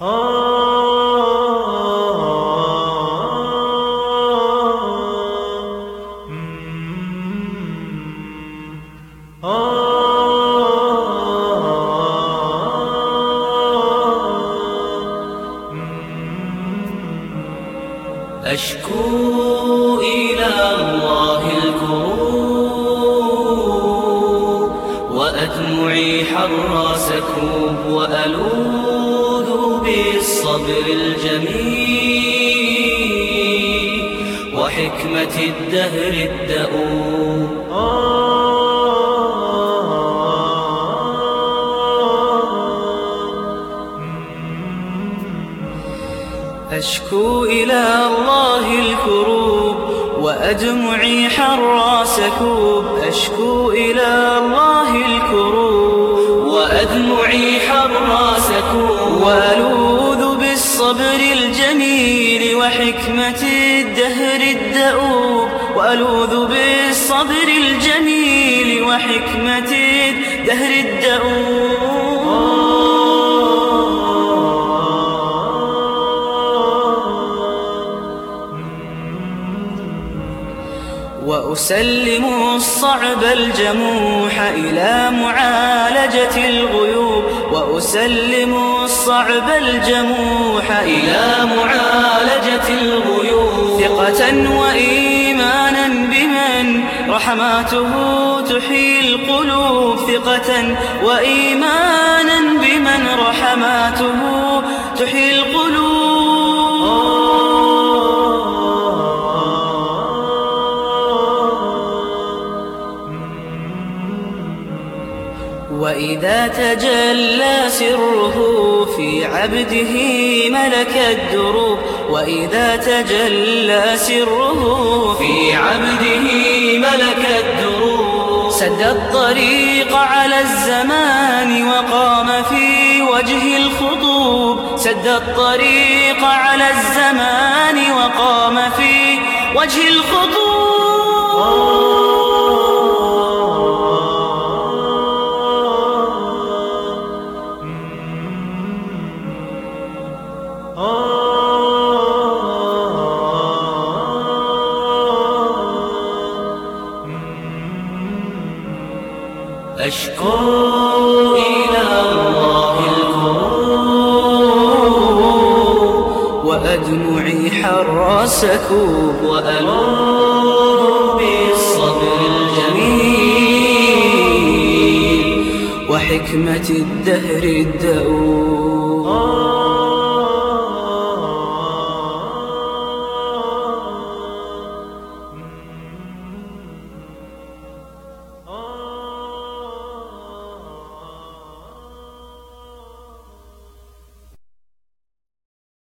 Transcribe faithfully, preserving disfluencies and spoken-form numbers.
أشكو إلى الله الكروب وأدمعي حر سكوب وألوذ بالصبر الجميل وحكمة الدهر الدؤوب. أشكو إلى الله الكروب وأدمعي حر سكوب. أشكو إلى الله الكروب وأدمعي حر سكوب وألوذ بالصبر الجميل وحكمة الدهر الدؤوب. وألوذ بالصبر الجميل وحكمة الدهر الدؤوب. وأسلم الصعب الجموح إلى معالجة الغيوب. وأسلم الصعب الجموح إلى معالجة الغيوب ثقة وإيمانا بمن رحماته تحيي القلوب. ثقة وإيمانا بمن رحماته تحيي القلوب. وإذا تجلى سره في عبده ملك الدروب. وإذا تجلى سره في عبده ملك الدروب سد الطريق على الزمان وقام في وجه الخطوب. سد الطريق على الزمان وقام في وجه الخطوب. أشكو إلى الله الكروب وأدمعي حر سكوب. وألوذ بالصبر الجميل وحكمة الدهر الدؤوب.